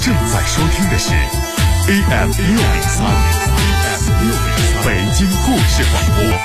正在收听的是 AM 603北京故事广播。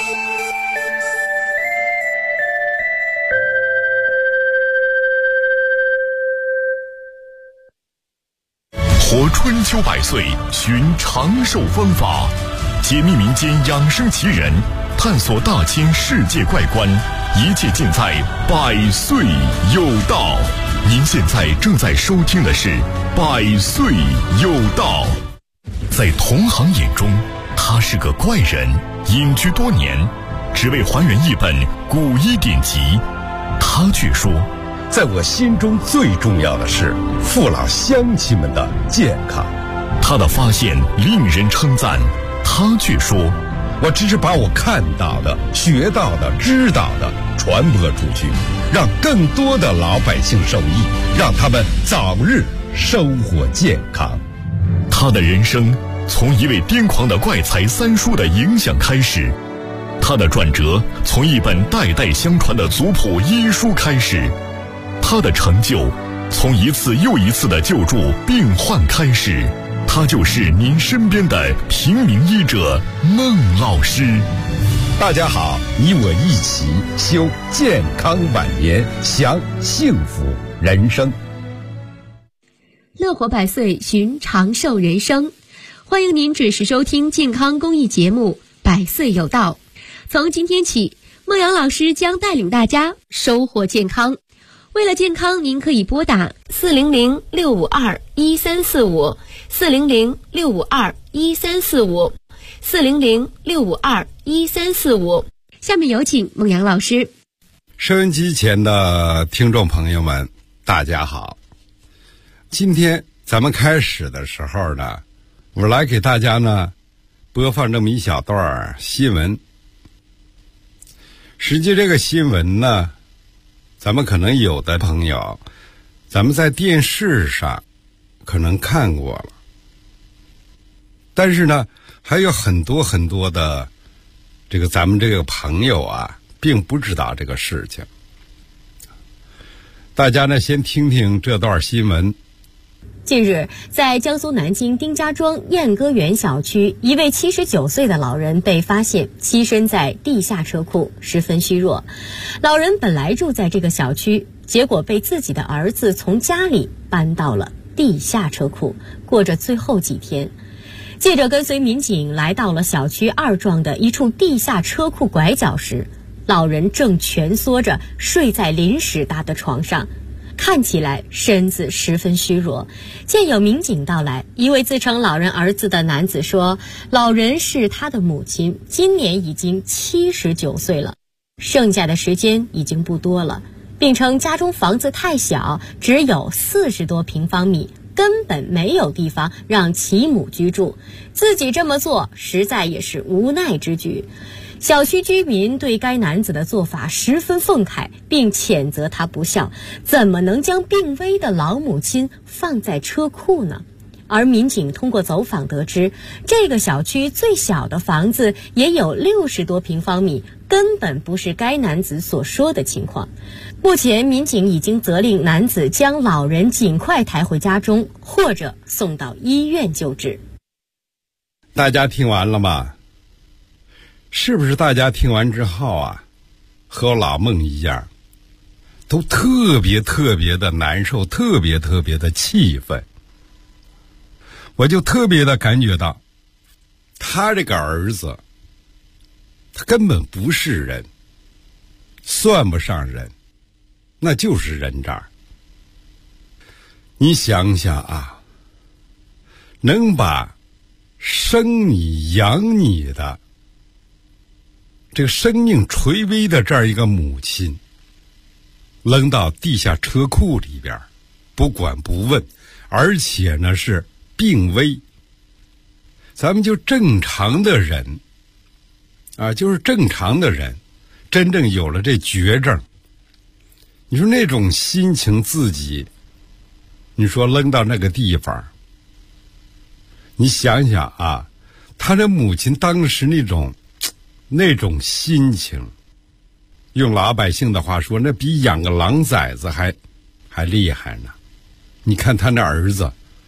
活春秋百岁，寻长寿方法，解密民间养生奇人，探索大千世界怪观，一切尽在百岁有道。您现在正在收听的是百岁有道。在同行眼中，他是个怪人，隐居多年，只为还原一本古医典籍。他却说， 在我心中最重要的是父老乡亲们的健康。 他的发现令人称赞，他却说， 我只是把我看到的、学到的、知道的传播出去，让更多的老百姓受益，让他们早日生活健康。 他的人生从一位癫狂的怪才三叔的影响开始，他的转折从一本代代相传的族谱医书开始，他的成就从一次又一次的救助病患开始。他就是您身边的平民医者孟老师。 大家好，你我一起修健康晚年，享幸福人生。 乐活百岁，寻长寿人生。欢迎您准时收听健康公益节目百岁有道。从今天起，孟阳老师将带领大家收获健康。为了健康，您可以拨打400-652-1345 400-652-1345 400-652-1345。下面有请孟阳老师。 收音机前的听众朋友们，大家好。今天咱们开始的时候呢，我来给大家呢播放这么一小段新闻。实际这个新闻呢，咱们可能有的朋友，咱们在电视上可能看过了，但是呢，还有很多很多的咱们这个朋友啊，并不知道这个事情。大家呢，先听听这段新闻。 近日，在江苏南京丁家庄燕歌园小区，一位79岁的老人被发现栖身在地下车库，十分虚弱。老人本来住在这个小区，结果被自己的儿子从家里搬到了地下车库，过着最后几天。记者跟随民警来到了小区2幢的一处地下车库拐角时，老人正蜷缩着睡在临时搭的床上，看起来身子十分虚弱。见有民警到来，一位自称老人儿子的男子说，老人是他的母亲，今年已经79岁了，剩下的时间已经不多了，并称家中房子太小，只有40多平方米，根本没有地方让其母居住，自己这么做实在也是无奈之举。小区居民对该男子的做法十分愤慨，并谴责他不孝，怎么能将病危的老母亲放在车库呢？而民警通过走访得知，这个小区最小的房子也有60多平方米，根本不是该男子所说的情况。目前民警已经责令男子将老人尽快抬回家中，或者送到医院救治。 大家听完了吗？是不是大家听完之后啊，和我老孟一样，都特别特别的难受，特别特别的气愤？我就特别的感觉到，他这个儿子，他根本不是人，算不上人，那就是人渣。你想想啊，能把生你养你的这个生命垂危的这样一个母亲扔到地下车库里边，不管不问，而且呢是病危。咱们就正常的人啊，就是正常的人，真正有了这绝症，你说那种心情自己，你说扔到那个地方，你想想啊，他的母亲当时那种心情，用老百姓的话说，那比养个狼崽子还厉害呢。你看他那儿子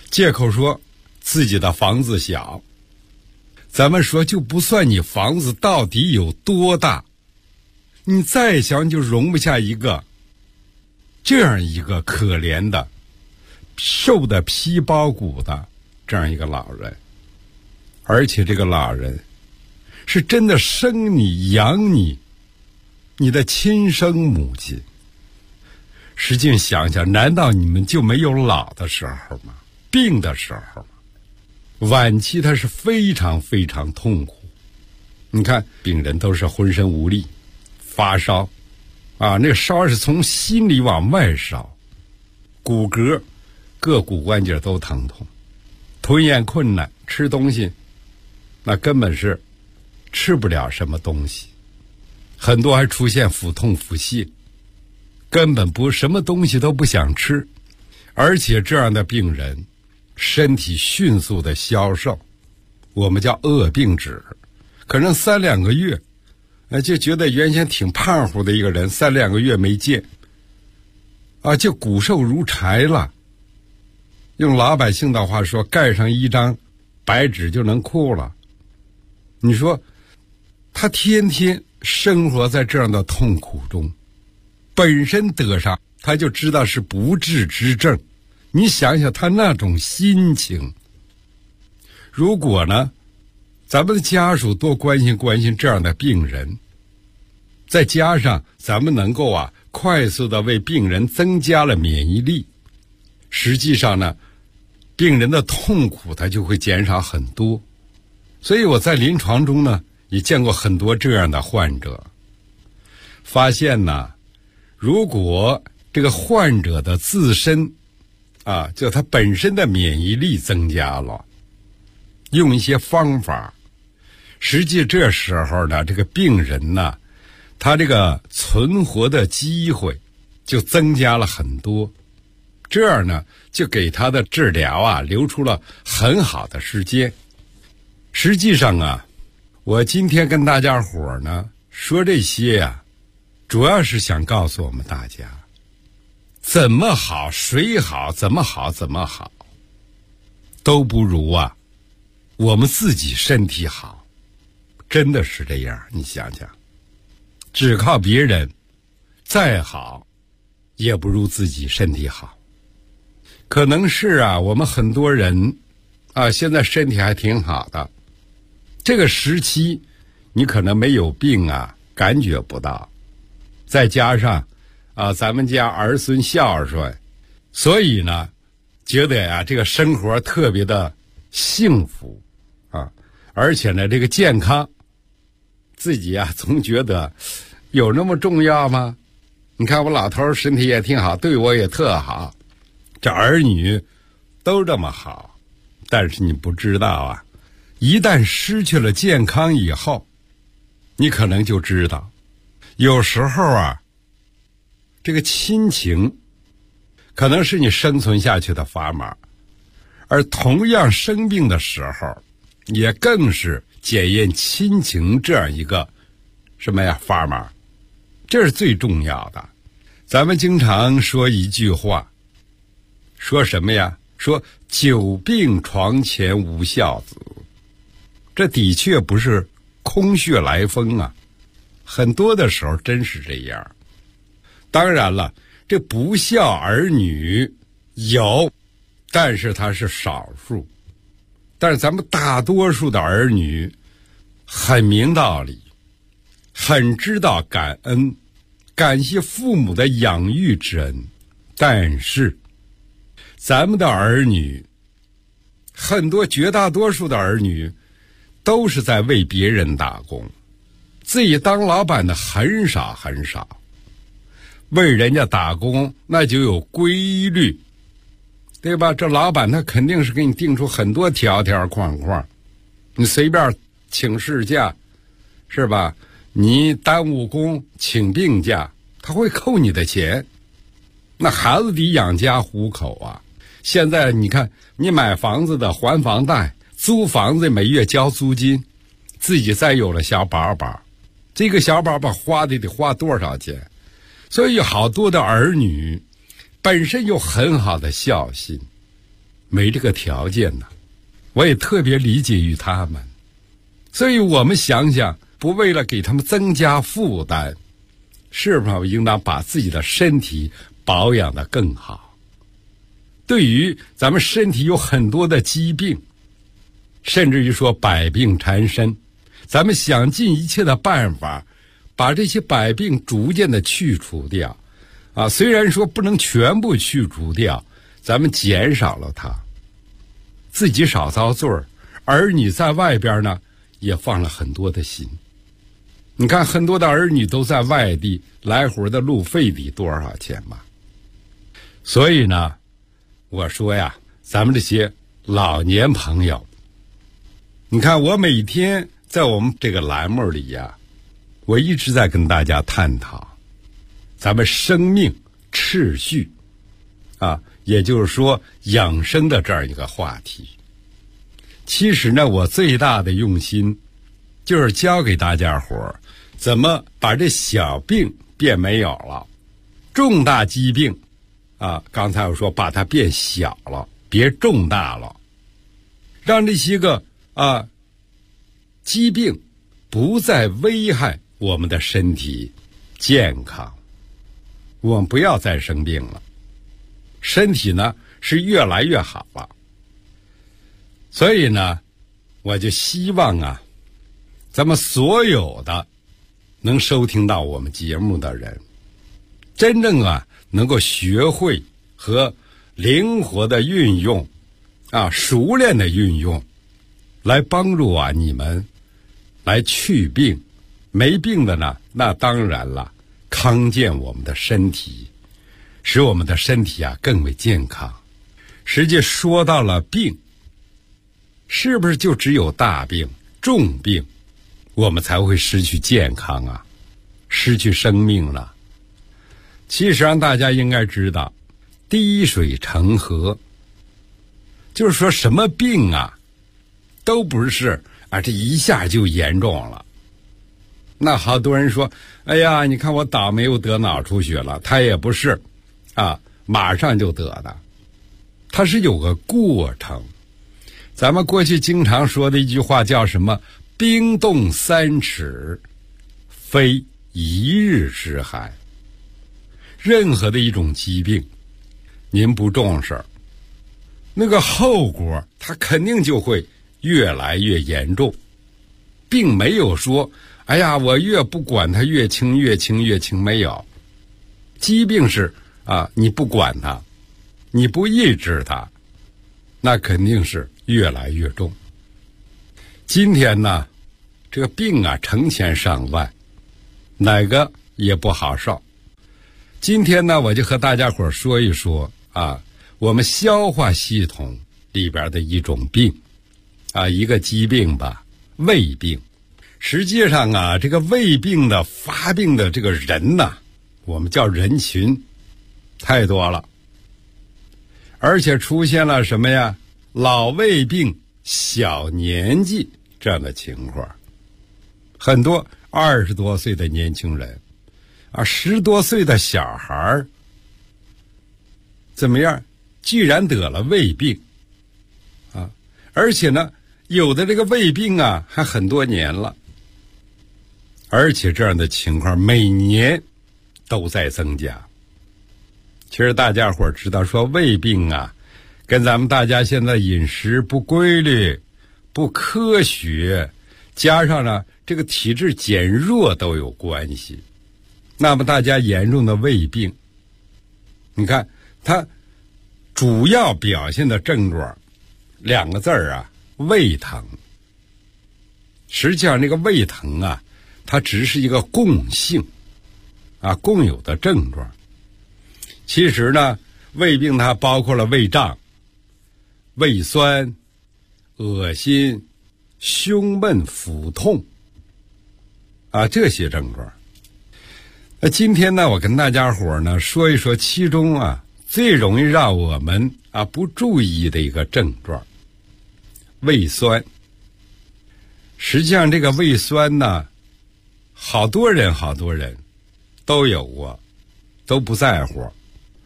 借口说自己的房子小。咱们说就不算你房子到底有多大，你再想就容不下一个这样一个可怜的瘦的皮包骨的这样一个老人，而且这个老人是真的生你养你，你的亲生母亲。实际想想，难道你们就没有老的时候吗？病的时候吗？晚期他是非常非常痛苦。你看病人都是浑身无力，发烧啊，那个烧是从心里往外烧，骨骼各骨关节都疼痛，吞咽困难，吃东西那根本是吃不了什么东西，很多还出现腹痛腹泻，根本不什么东西都不想吃。而且这样的病人身体迅速的消瘦，我们叫恶病指，可能3-2个月就觉得原先挺胖乎的一个人3-2个月没见就骨瘦如柴了。用老百姓的话说，盖上一张白纸就能哭了。你说他天天生活在这样的痛苦中，本身得上他就知道是不治之症，你想想他那种心情。如果呢咱们的家属多关心关心这样的病人，再加上咱们能够快速的为病人增加了免疫力，实际上呢病人的痛苦它就会减少很多。所以我在临床中呢也见过很多这样的患者，发现如果这个患者的自身就他本身的免疫力增加了，用一些方法，实际这时候呢这个病人呢他这个存活的机会就增加了很多，这样呢就给他的治疗留出了很好的时间。实际上我今天跟大家伙呢说这些主要是想告诉我们大家，怎么好谁好，怎么好都不如我们自己身体好。真的是这样，你想想，只靠别人再好也不如自己身体好。可能是我们很多人现在身体还挺好的，这个时期你可能没有病感觉不到，再加上咱们家儿孙孝顺，所以呢觉得这个生活特别的幸福而且呢这个健康自己总觉得有那么重要吗？你看我老头身体也挺好，对我也特好，这儿女都这么好，但是你不知道一旦失去了健康以后，你可能就知道有时候这个亲情可能是你生存下去的砝码，而同样生病的时候也更是检验亲情这样一个砝码，这是最重要的。咱们经常说一句话，说什么呀？说久病床前无孝子。这的确不是空穴来风很多的时候真是这样。当然了，这不孝儿女有，但是它是少数。但是咱们大多数的儿女很明道理，很知道感恩，感谢父母的养育之恩，但是咱们的儿女很多绝大多数的儿女都是在为别人打工，自己当老板的很少很少。为人家打工那就有规律，对吧？这老板他肯定是给你定出很多条条框框，你随便请事假是吧？你耽误工请病假，他会扣你的钱。那孩子得养家糊口现在你看，你买房子的还房贷，租房子每月交租金，自己再有了小宝宝，这个小宝宝花得花多少钱？所以有好多的儿女本身有很好的孝心， 没这个条件呢，我也特别理解于他们。所以我们想想，不为了给他们增加负担，是否应当把自己的身体保养得更好？对于咱们身体有很多的疾病，甚至于说百病缠身，咱们想尽一切的办法把这些百病逐渐的去除掉啊。虽然说不能全部去除掉，咱们减少了它，自己少遭罪儿，儿女在外边呢也放了很多的心。你看很多的儿女都在外地，来回的路费得多少钱嘛？所以呢，我说呀，咱们这些老年朋友，你看我每天在我们这个栏目里呀，我一直在跟大家探讨咱们生命秩序啊，也就是说养生的这样一个话题。其实呢，我最大的用心就是教给大家伙怎么把这小病变没有了，重大疾病啊，刚才我说把它变小了，别重大了，让这些个疾病不再危害我们的身体健康，我们不要再生病了，身体呢是越来越好了。所以呢，我就希望啊，咱们所有的能收听到我们节目的人，真正啊能够学会和灵活的运用啊，熟练的运用，来帮助啊你们来去病。没病的呢，那当然了，康健我们的身体，使我们的身体啊更为健康。实际说到了病，是不是就只有大病重病我们才会失去健康啊，失去生命了？其实让大家应该知道，滴水成河，就是说什么病啊都不是啊这一下就严重了。那好多人说，哎呀，你看我倒霉，我得脑出血了，他也不是啊马上就得的，它是有个过程。咱们过去经常说的一句话叫什么？冰冻三尺，非一日之寒。任何的一种疾病，您不重视，那个后果它肯定就会越来越严重，并没有说哎呀我越不管它越轻越轻越轻，没有。疾病是啊，你不管它，你不抑制它，那肯定是越来越重。今天呢，这个病啊成千上万，哪个也不好受。今天呢，我就和大家伙说一说啊，我们消化系统里边的一种病啊，一个疾病吧，胃病。实际上啊，这个胃病的发病的这个人呢，我们叫人群太多了，而且出现了什么呀？老胃病、小年纪这样的情况，很多20多岁的年轻人啊，10多岁的小孩怎么样？居然得了胃病啊！而且呢，有的这个胃病啊，还很多年了，而且这样的情况每年都在增加。其实大家伙知道说胃病啊，跟咱们大家现在饮食不规律、不科学，加上呢这个体质减弱都有关系。那么大家严重的胃病，你看它主要表现的症状2个字啊，胃疼。实际上这个胃疼啊，它只是一个共性啊，共有的症状。其实呢，胃病它包括了胃胀、胃酸、恶心、胸闷、腹痛啊，这些症状。那今天呢，我跟大家伙呢说一说其中啊最容易让我们啊不注意的一个症状，胃酸。实际上这个胃酸呢，好多人都有过，都不在乎。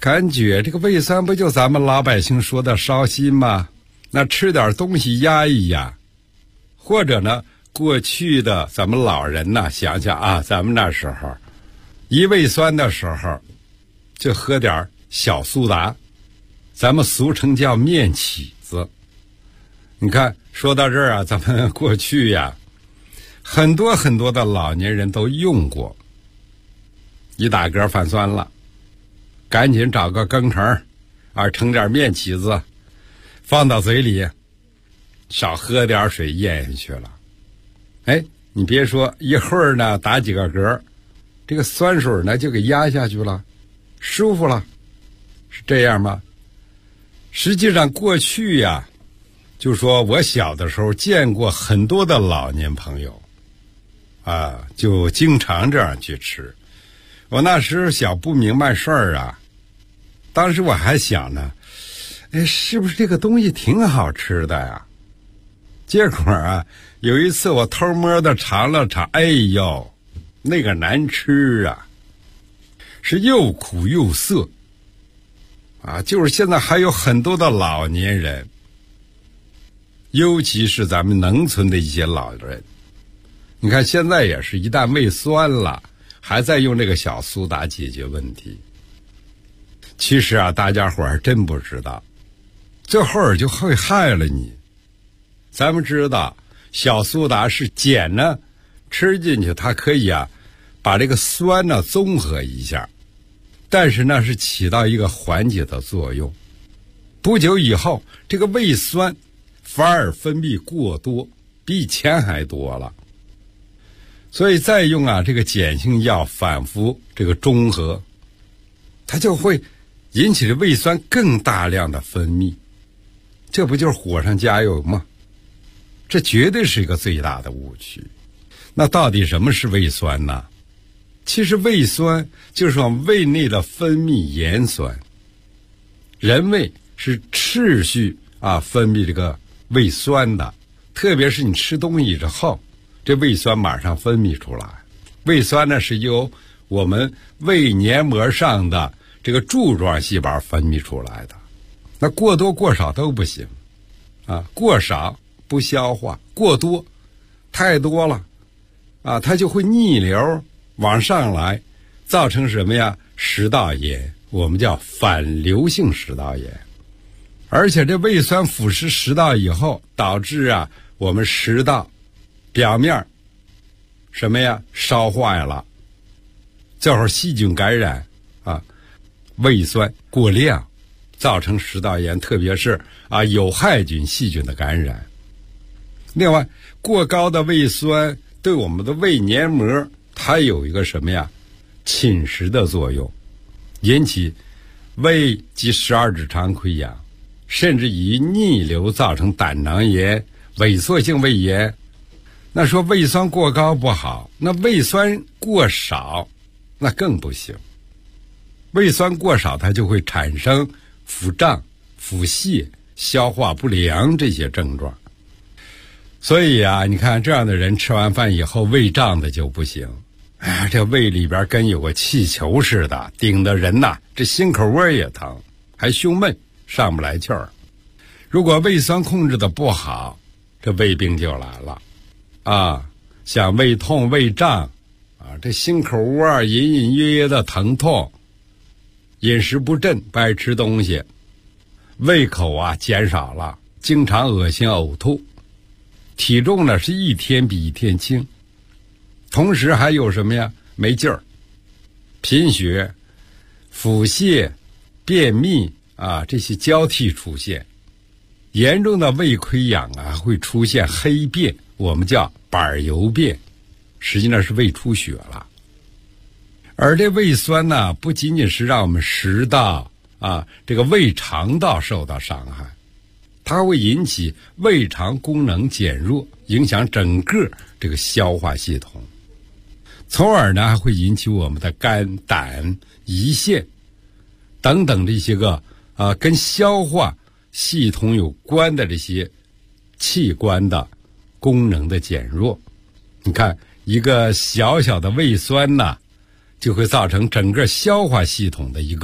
感觉这个胃酸不就咱们老百姓说的烧心吗？那吃点东西压一压，或者呢，过去的咱们老人呢，想想啊，咱们那时候一胃酸的时候，就喝点小苏打，咱们俗称叫面起子。你看，说到这儿啊，咱们过去呀，很多很多的老年人都用过。一打嗝犯酸了，赶紧找个羹程啊，盛点面起子，放到嘴里，少喝点水咽下去了。哎，你别说，一会儿呢打几个嗝，这个酸水呢就给压下去了，舒服了，是这样吗？实际上过去呀，就说我小的时候见过很多的老年朋友啊，就经常这样去吃。我那时小不明白事儿啊，当时我还想呢，哎，是不是这个东西挺好吃的呀？结果啊，有一次我偷摸的尝了尝，哎呦，那个难吃啊，是又苦又涩啊！就是现在还有很多的老年人，尤其是咱们农村的一些老人，你看现在也是一旦胃酸了，还在用这个小苏打解决问题。其实啊，大家伙儿真不知道，这会儿就会害了你。咱们知道小苏打是碱呢，吃进去它可以啊把这个酸呢综合一下，但是呢是起到一个缓解的作用。不久以后，这个胃酸反而分泌过多，比以前还多了。所以再用啊这个碱性药反复这个中和，它就会引起这胃酸更大量的分泌，这不就是火上加油吗？这绝对是一个最大的误区。那到底什么是胃酸呢？其实胃酸就是往胃内的分泌盐酸。人胃是持续啊分泌这个胃酸的，特别是你吃东西之后，这胃酸马上分泌出来。胃酸呢是由我们胃黏膜上的这个柱状细胞分泌出来的。那过多过少都不行啊，过少不消化，过多太多了啊，它就会逆流往上来，造成什么呀？食道炎，我们叫反流性食道炎。而且这胃酸腐蚀食道以后，导致啊我们食道表面什么呀烧坏了，这会儿细菌感染啊，胃酸过量造成食道炎，特别是啊有害菌细菌的感染。另外，过高的胃酸对我们的胃黏膜它有一个什么呀侵蚀的作用，引起胃及12指肠溃疡，甚至以逆流造成胆囊炎、萎缩性胃炎。那说胃酸过高不好，那胃酸过少那更不行。胃酸过少它就会产生腹胀、腹泻、消化不良这些症状。所以啊，你看这样的人吃完饭以后胃胀的就不行，哎呀，这胃里边跟有个气球似的，顶的人呐，这心口窝也疼，还胸闷，上不来气儿。如果胃酸控制的不好，这胃病就来了啊，像胃痛、胃胀啊，这心口窝隐隐约约的疼痛，饮食不振，不爱吃东西，胃口啊减少了，经常恶心呕吐，体重呢是一天比一天轻，同时还有什么呀？没劲儿、贫血、腹泻、便秘啊，这些交替出现。严重的胃溃疡啊，会出现黑便，我们叫板油便，实际上是胃出血了。而这胃酸呢，不仅仅是让我们食道啊这个胃肠道受到伤害，它会引起胃肠功能减弱，影响整个这个消化系统，从而呢还会引起我们的肝、胆、胰腺等等这些个跟消化系统有关的这些器官的功能的减弱。你看一个小小的胃酸呢，就会造成整个消化系统的一个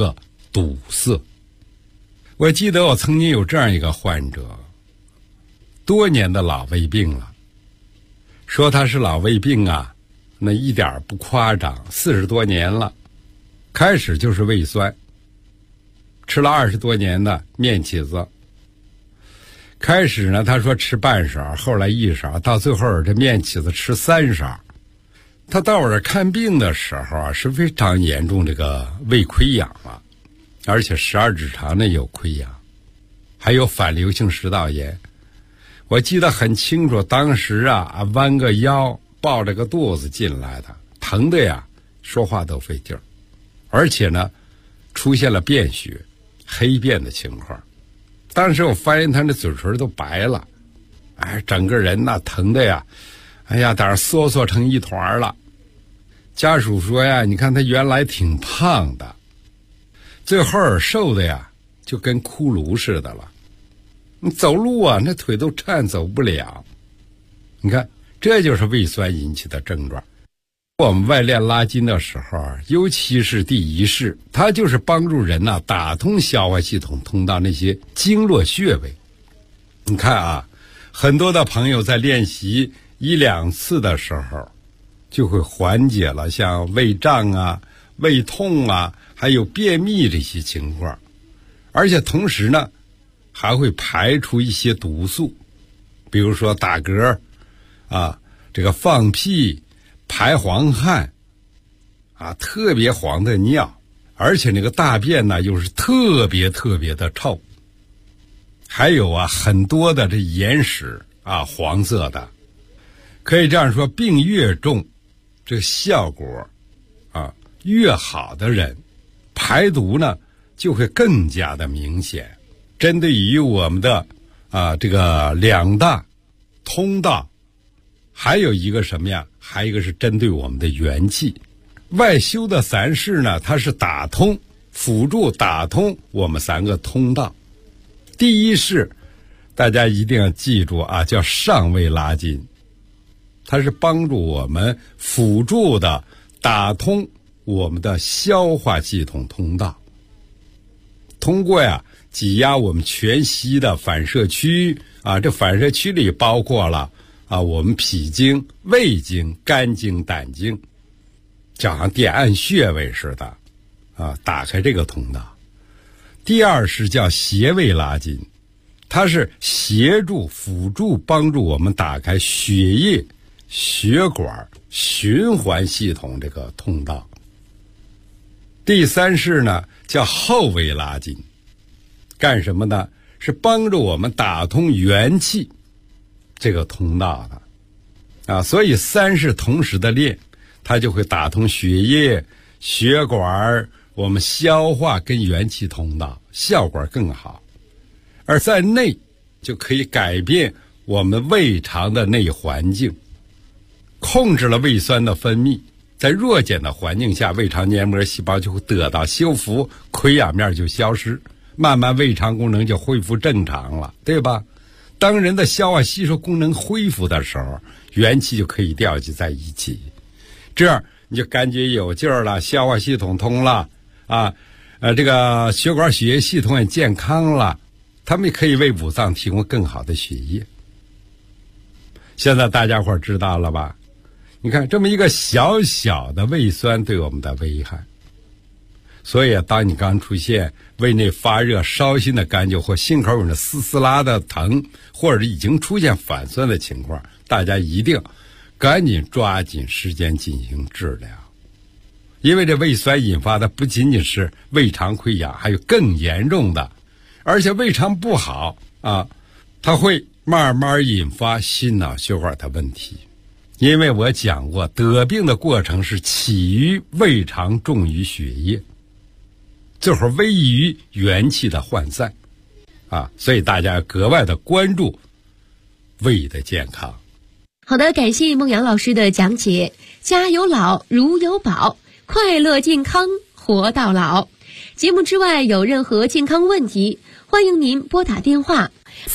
堵塞。我记得我曾经有这样一个患者，多年的老胃病了，说他是老胃病啊，那一点不夸张，40多年了，开始就是胃酸，吃了20多年的面起子，开始呢他说吃半勺，后来1勺，到最后这面起子吃3勺。他到我这看病的时候啊，是非常严重这个胃溃疡了，而且12指肠内有溃疡，还有反流性食道炎。我记得很清楚，当时啊弯个腰抱着个肚子进来的，疼的呀说话都费劲儿，而且呢出现了便血黑便的情况。当时我发现他那嘴唇都白了，整个人呐疼的呀，当时缩成一团了。家属说呀，你看他原来挺胖的，最后瘦的呀就跟骷髅似的了，你走路啊那腿都颤走不了。你看这就是胃酸引起的症状。我们外练拉筋的时候，尤其是第1式，它就是帮助人呐打通消化系统通道那些经络穴位。你看啊，很多的朋友在练习1、2次的时候就会缓解了像胃胀啊、胃痛啊，还有便秘这些情况，而且同时呢还会排出一些毒素，比如说打嗝啊，这个放屁、排黄汗啊，特别黄的尿，而且那个大便呢又是特别的臭，还有啊很多的这眼屎啊黄色的。可以这样说，病越重，这个效果啊越好的人，排毒呢就会更加的明显。针对于我们的这个2大通道，还有一个什么呀？还有一个是针对我们的元气。外修的3式呢，它是打通、辅助打通我们3个通道。第1式大家一定要记住啊，叫上胃拉筋，它是帮助我们辅助的打通我们的消化系统通道，通过呀挤压我们全息的反射区啊，这反射区里包括了我们脾经、胃经、肝经、胆经，就好像点按穴位似的打开这个通道。第2是叫斜胃拉筋，它是协助、辅助、帮助我们打开血液、血管、循环系统这个通道。第3式呢叫后胃拉筋，干什么呢？是帮助我们打通元气这个通道的所以3式同时的练，它就会打通血液、血管、我们消化跟元气通道，效果更好。而在内就可以改变我们胃肠的内环境，控制了胃酸的分泌，在弱碱的环境下，胃肠黏膜细胞就会得到修复，溃疡面就消失，慢慢胃肠功能就恢复正常了，对吧？当人的消化吸收功能恢复的时候，元气就可以调集在一起，这样你就感觉有劲儿了，消化系统通了这个血管血液系统也健康了，他们也可以为五脏提供更好的血液。现在大家伙知道了吧？你看这么一个小小的胃酸对我们的危害。所以当你刚出现胃内发热、烧心的感觉，或心口有那丝丝拉的疼，或者已经出现反酸的情况，大家一定赶紧抓紧时间进行治疗。因为这胃酸引发的不仅仅是胃肠溃疡，还有更严重的，而且胃肠不好它会慢慢引发心脑血管的问题。因为我讲过，得病的过程是起于胃肠，重于血液，这会儿危于元气的涣散所以大家要格外的关注胃的健康。 好的，感谢孟阳老师的讲解。家有老如有宝，快乐健康活到老。节目之外有任何健康问题，欢迎您拨打电话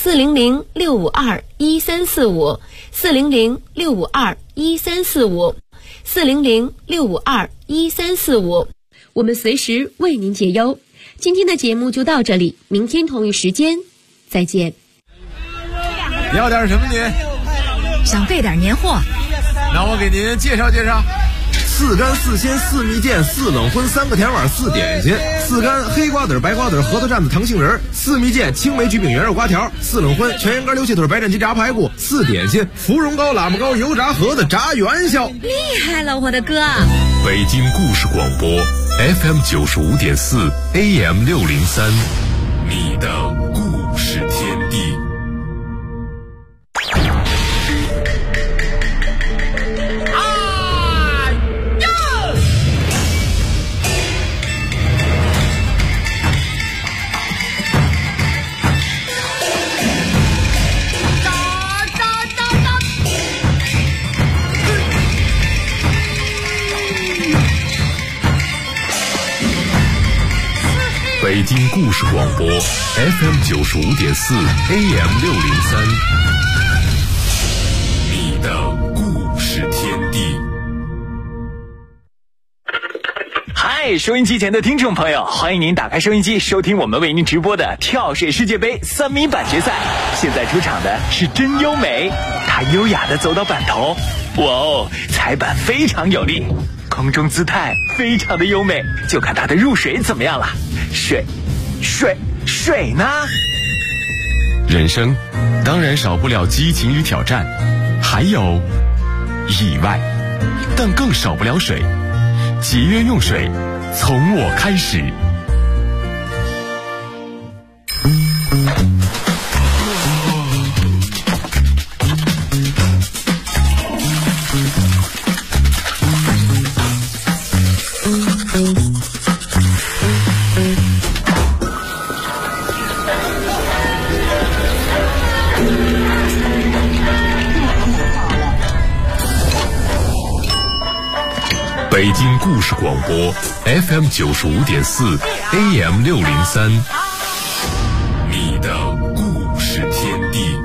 400-652-1345 400-652-1345 400-652-1345，我们随时为您解忧。 今天的节目就到这里，明天同一时间再见。 要点什么您？ 想备点年货， 那我给您介绍介绍。 4干4鲜4蜜饯4冷荤3个甜碗4点心，4干黑瓜子白瓜子核桃蘸子糖杏仁，4蜜饯青梅焗饼圆肉瓜条，4冷荤全羊肝溜气腿白斩鸡炸排骨，4点心芙蓉糕喇嘛糕油炸盒子炸元宵。 厉害了我的哥！ 北京故事广播 FM 95.4 AM 603，你的故事天地。北京故事广播 FM 95.4 AM 603，你的故事天地。 嗨，收音机前的听众朋友，欢迎您打开收音机，收听我们为您直播的跳水世界杯3米板决赛。现在出场的是真优美，她优雅地走到板头，哇哦，踩板非常有力，空中姿态非常的优美，就看她的入水怎么样了。水呢？ 人生当然少不了激情与挑战，还有意外，但更少不了水。节约用水，从我开始。北京故事广播 FM 95.4 AM 603，你的故事天地。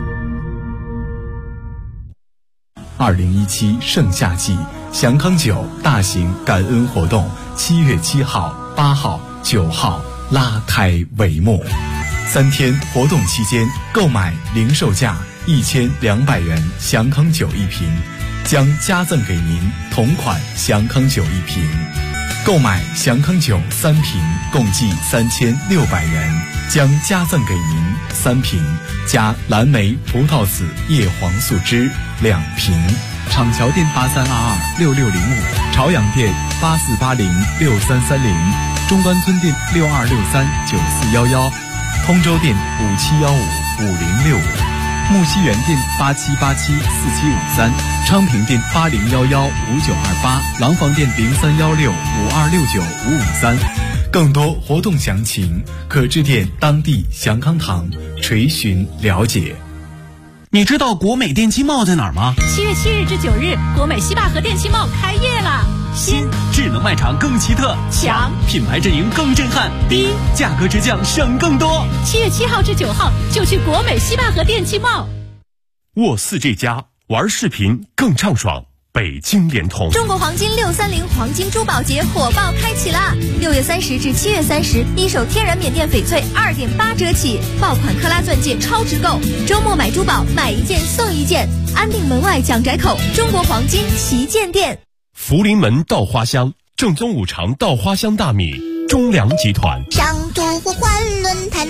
2017盛夏季祥康酒大型感恩活动7月7号、8号、9号拉开帷幕。3天活动期间，购买零售价1200元祥康酒1瓶，将加赠给您同款祥康酒1瓶，购买祥康酒3瓶共计3600元，将加赠给您3瓶加蓝莓葡萄籽叶黄素汁2瓶。厂桥店83226605，朝阳店84806330，中关村店62639411，通州店57155065。木樨园店87874753，昌平店80115928，廊坊店031652695553。更多活动详情可致电当地祥康堂垂询了解。 你知道国美电器贸在哪儿吗 ？7月7日至9日，国美西坝河电器贸开业了。 新智能卖场更奇特， 强品牌阵营更震撼， 低价格直降，省更多。 7月7号至9号就去国美西坝河电器贸。 沃4G+玩视频更畅爽。北京联通中国黄金630黄金珠宝节火爆开启啦！6月30至7月30，一手天然缅甸翡翠2.8折起，爆款克拉钻戒超值购，周末买珠宝买1件送1件，安定门外蒋宅口中国黄金旗舰店。 福临门稻花香，正宗五常稻花香大米，中粮集团。 上图互换轮胎，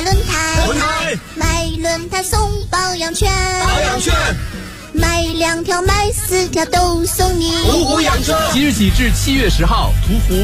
买轮胎送保养券，买2条买4条都送你， 途虎养车。即日起至7月10号，途虎